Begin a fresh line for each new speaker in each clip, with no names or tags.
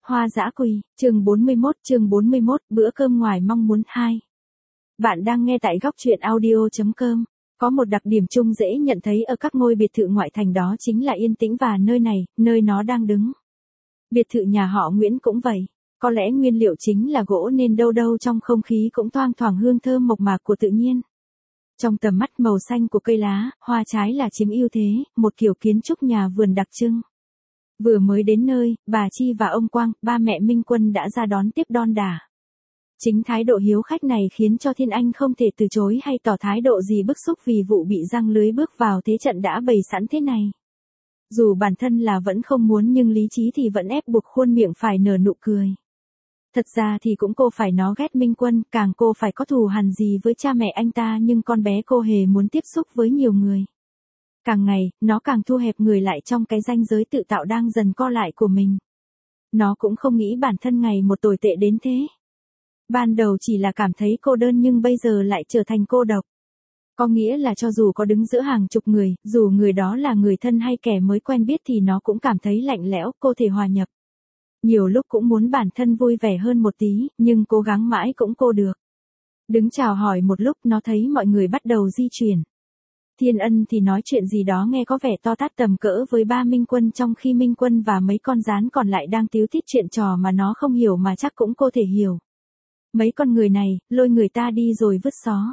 Hoa dã quỳ, chương 41, bữa cơm ngoài mong muốn 2. Bạn đang nghe tại góc truyện audio.com. Có một đặc điểm chung dễ nhận thấy ở các ngôi biệt thự ngoại thành, đó chính là yên tĩnh, và nơi nó đang đứng. Biệt thự nhà họ Nguyễn cũng vậy. Có lẽ nguyên liệu chính là gỗ nên đâu đâu trong không khí cũng thoang thoảng hương thơm mộc mạc của tự nhiên. Trong tầm mắt, màu xanh của cây lá, hoa trái là chiếm ưu thế, một kiểu kiến trúc nhà vườn đặc trưng. Vừa mới đến nơi, bà Chi và ông Quang, ba mẹ Minh Quân đã ra đón tiếp đon đả. Chính thái độ hiếu khách này khiến cho Thiên Anh không thể từ chối hay tỏ thái độ gì bức xúc vì vụ bị giăng lưới bước vào thế trận đã bày sẵn thế này. Dù bản thân là vẫn không muốn, nhưng lý trí thì vẫn ép buộc khuôn miệng phải nở nụ cười. Thật ra thì cũng cô phải nó ghét Minh Quân, càng cô phải có thù hằn gì với cha mẹ anh ta, nhưng con bé cô hề muốn tiếp xúc với nhiều người. Càng ngày, nó càng thu hẹp người lại trong cái ranh giới tự tạo đang dần co lại của mình. Nó cũng không nghĩ bản thân ngày một tồi tệ đến thế. Ban đầu chỉ là cảm thấy cô đơn, nhưng bây giờ lại trở thành cô độc. Có nghĩa là cho dù có đứng giữa hàng chục người, dù người đó là người thân hay kẻ mới quen biết, thì nó cũng cảm thấy lạnh lẽo, cô thể hòa nhập. Nhiều lúc cũng muốn bản thân vui vẻ hơn một tí, nhưng cố gắng mãi cũng cô được. Đứng chào hỏi một lúc, nó thấy mọi người bắt đầu di chuyển. Thiên Ân thì nói chuyện gì đó nghe có vẻ to tát tầm cỡ với ba Minh Quân, trong khi Minh Quân và mấy con gián còn lại đang tíu tít chuyện trò mà nó không hiểu mà chắc cũng cô thể hiểu. Mấy con người này, lôi người ta đi rồi vứt xó.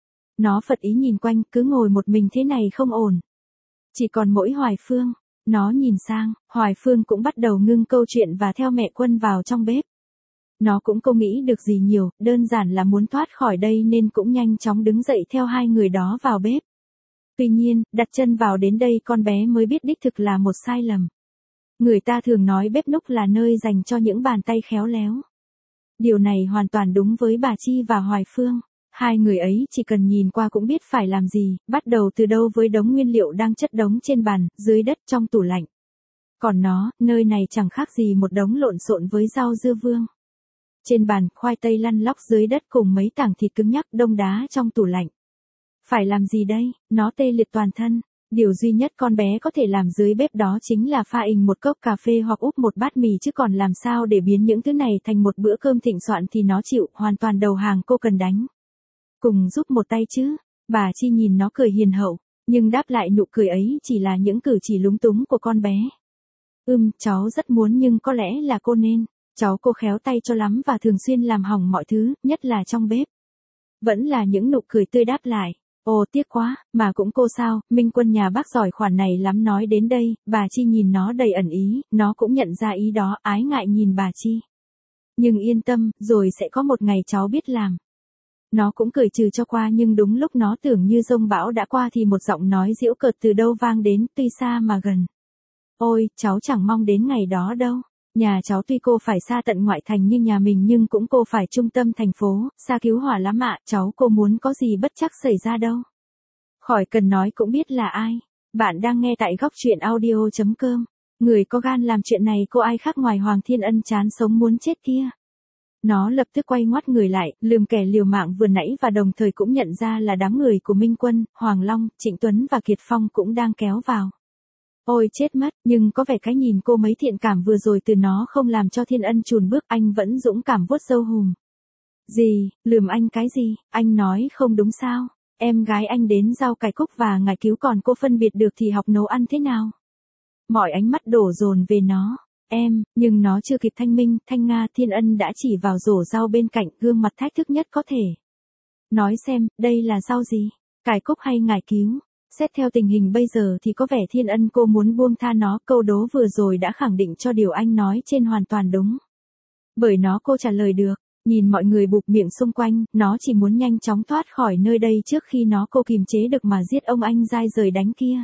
Nó phật ý nhìn quanh, cứ ngồi một mình thế này không ổn. Chỉ còn mỗi Hoài Phương. Nó nhìn sang, Hoài Phương cũng bắt đầu ngưng câu chuyện và theo mẹ Quân vào trong bếp. Nó cũng không nghĩ được gì nhiều, đơn giản là muốn thoát khỏi đây nên cũng nhanh chóng đứng dậy theo hai người đó vào bếp. Tuy nhiên, đặt chân vào đến đây con bé mới biết đích thực là một sai lầm. Người ta thường nói bếp núc là nơi dành cho những bàn tay khéo léo. Điều này hoàn toàn đúng với bà Chi và Hoài Phương. Hai người ấy chỉ cần nhìn qua cũng biết phải làm gì, bắt đầu từ đâu với đống nguyên liệu đang chất đống trên bàn, dưới đất, trong tủ lạnh. Còn nó, nơi này chẳng khác gì một đống lộn xộn với rau dưa vương. Trên bàn, khoai tây lăn lóc dưới đất cùng mấy tảng thịt cứng nhắc đông đá trong tủ lạnh. Phải làm gì đây? Nó tê liệt toàn thân. Điều duy nhất con bé có thể làm dưới bếp đó chính là pha ình một cốc cà phê hoặc úp một bát mì, chứ còn làm sao để biến những thứ này thành một bữa cơm thịnh soạn thì nó chịu, hoàn toàn đầu hàng, cô cần đánh. Cùng giúp một tay chứ. Bà Chi nhìn nó cười hiền hậu, nhưng đáp lại nụ cười ấy chỉ là những cử chỉ lúng túng của con bé. Cháu rất muốn, nhưng có lẽ là cô nên. Cháu cô khéo tay cho lắm và thường xuyên làm hỏng mọi thứ, nhất là trong bếp. Vẫn là những nụ cười tươi đáp lại. Ồ tiếc quá, mà cũng cô sao, Minh Quân nhà bác giỏi khoản này lắm. Nói đến đây, bà Chi nhìn nó đầy ẩn ý, nó cũng nhận ra ý đó, ái ngại nhìn bà Chi. Nhưng yên tâm, rồi sẽ có một ngày cháu biết làm. Nó cũng cười trừ cho qua, nhưng đúng lúc nó tưởng như dông bão đã qua thì một giọng nói giễu cợt từ đâu vang đến, tuy xa mà gần. Ôi, cháu chẳng mong đến ngày đó đâu. Nhà cháu tuy cô phải xa tận ngoại thành như nhà mình, nhưng cũng cô phải trung tâm thành phố, xa cứu hỏa lắm ạ. Cháu cô muốn có gì bất chắc xảy ra đâu. Khỏi cần nói cũng biết là ai. Bạn đang nghe tại góc truyện audio.com. Người có gan làm chuyện này cô ai khác ngoài Hoàng Thiên Ân chán sống muốn chết kia. Nó lập tức quay ngoắt người lại, lườm kẻ liều mạng vừa nãy, và đồng thời cũng nhận ra là đám người của Minh Quân, Hoàng Long, Trịnh Tuấn và Kiệt Phong cũng đang kéo vào. Ôi chết mất, nhưng có vẻ cái nhìn cô mấy thiện cảm vừa rồi từ nó không làm cho Thiên Ân chùn bước, anh vẫn dũng cảm vuốt râu hùm. Gì, lườm anh cái gì, anh nói không đúng sao? Em gái anh đến rau cải cúc và ngải cứu còn cô phân biệt được thì học nấu ăn thế nào? Mọi ánh mắt đổ dồn về nó. Nhưng nó chưa kịp thanh minh, thanh nga, Thiên Ân đã chỉ vào rổ rau bên cạnh, gương mặt thách thức nhất có thể. Nói xem, đây là rau gì? Cải cúc hay ngải cứu? Xét theo tình hình bây giờ thì có vẻ Thiên Ân cô muốn buông tha nó, câu đố vừa rồi đã khẳng định cho điều anh nói trên hoàn toàn đúng. Bởi nó cô trả lời được, nhìn mọi người bụp miệng xung quanh, nó chỉ muốn nhanh chóng thoát khỏi nơi đây trước khi nó cô kìm chế được mà giết ông anh dai rời đánh kia.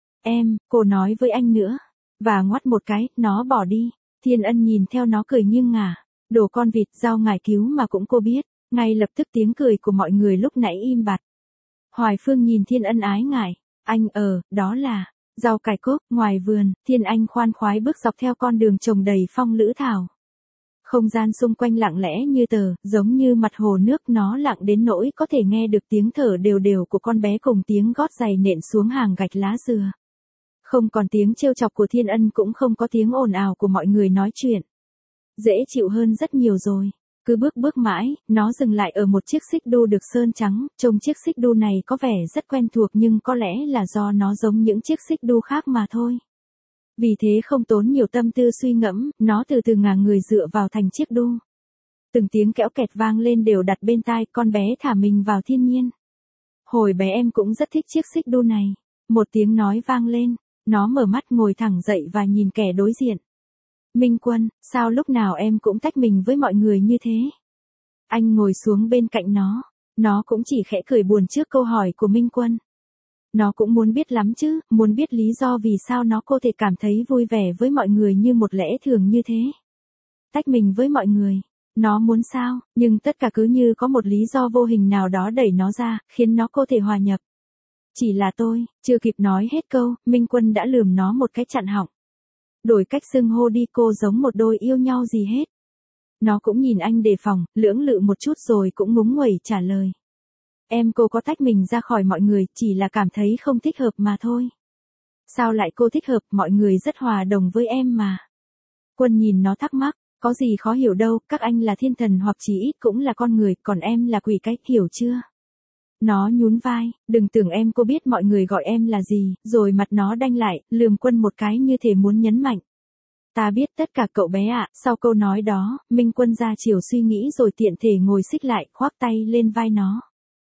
Cô nói với anh nữa. Và ngoắt một cái, nó bỏ đi. Thiên Ân nhìn theo nó cười nghiêng ngả. Đồ con vịt, rau ngải cứu mà cũng cô biết. Ngay lập tức tiếng cười của mọi người lúc nãy im bặt. Hoài Phương nhìn Thiên Ân ái ngại. Anh đó là rau cải cúc. Ngoài vườn, Thiên Anh khoan khoái bước dọc theo con đường trồng đầy phong lữ thảo. Không gian xung quanh lặng lẽ như tờ, giống như mặt hồ nước. Nó lặng đến nỗi có thể nghe được tiếng thở đều đều của con bé cùng tiếng gót giày nện xuống hàng gạch lá dừa. Không còn tiếng trêu chọc của Thiên Ân, cũng không có tiếng ồn ào của mọi người nói chuyện. dễ chịu hơn rất nhiều rồi. Cứ bước bước mãi, nó dừng lại ở một chiếc xích đu được sơn trắng, trông chiếc xích đu này có vẻ rất quen thuộc nhưng có lẽ là do nó giống những chiếc xích đu khác mà thôi. Vì thế không tốn nhiều tâm tư suy ngẫm, nó từ từ ngả người dựa vào thành chiếc đu. Từng tiếng kẽo kẹt vang lên đều đặt bên tai, con bé thả mình vào thiên nhiên. Hồi bé em cũng rất thích chiếc xích đu này. Một tiếng nói vang lên, nó mở mắt ngồi thẳng dậy và nhìn kẻ đối diện. Minh Quân, sao lúc nào em cũng tách mình với mọi người như thế? Anh ngồi xuống bên cạnh nó cũng chỉ khẽ cười buồn trước câu hỏi của Minh Quân. Nó cũng muốn biết lắm chứ, muốn biết lý do vì sao nó có thể cảm thấy vui vẻ với mọi người như một lẽ thường như thế. Tách mình với mọi người, nó muốn sao, nhưng tất cả cứ như có một lý do vô hình nào đó đẩy nó ra, khiến nó có thể hòa nhập. Chỉ là tôi, chưa kịp nói hết câu, Minh Quân đã lườm nó một cái chặn họng. Đổi cách xưng hô đi, cô giống một đôi yêu nhau gì hết. Nó cũng nhìn anh đề phòng, lưỡng lự một chút rồi cũng ngúng nguẩy trả lời. Cô có tách mình ra khỏi mọi người, chỉ là cảm thấy không thích hợp mà thôi. Sao lại cô thích hợp, mọi người rất hòa đồng với em mà. Quân nhìn nó thắc mắc, có gì khó hiểu đâu, các anh là thiên thần hoặc chỉ ít cũng là con người, còn em là quỷ cách, hiểu chưa? Nó nhún vai, đừng tưởng cô biết mọi người gọi em là gì, rồi mặt nó đanh lại, lườm Quân một cái như thể muốn nhấn mạnh. Ta biết tất cả cậu bé ạ. Sau câu nói đó, Minh Quân ra chiều suy nghĩ rồi tiện thể ngồi xích lại, khoác tay lên vai nó.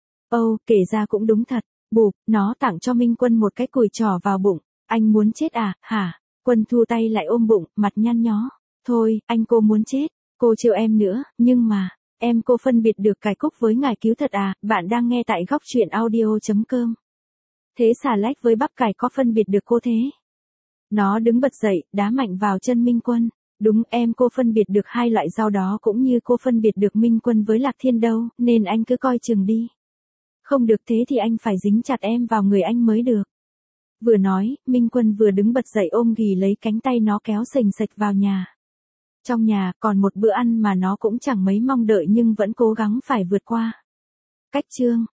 Kể ra cũng đúng thật. Bụp, nó tặng cho Minh Quân một cái cùi trỏ vào bụng. Anh muốn chết à, hả? Quân thu tay lại ôm bụng, mặt nhăn nhó. Thôi, cô muốn chết. Cô trêu em nữa, nhưng mà, cô phân biệt được cải cúc với ngải cứu thật à? Bạn đang nghe tại góc truyện audio.com. Thế xà lách với bắp cải có phân biệt được cô thế? Nó đứng bật dậy, đá mạnh vào chân Minh Quân. Đúng, cô phân biệt được hai loại rau đó cũng như cô phân biệt được Minh Quân với Lạc Thiên đâu, nên anh cứ coi chừng đi. Không được thế thì anh phải dính chặt em vào người anh mới được. Vừa nói, Minh Quân vừa đứng bật dậy ôm ghì lấy cánh tay nó kéo sềnh sệch vào nhà. Trong nhà, còn một bữa ăn mà nó cũng chẳng mấy mong đợi nhưng vẫn cố gắng phải vượt qua. Cách chương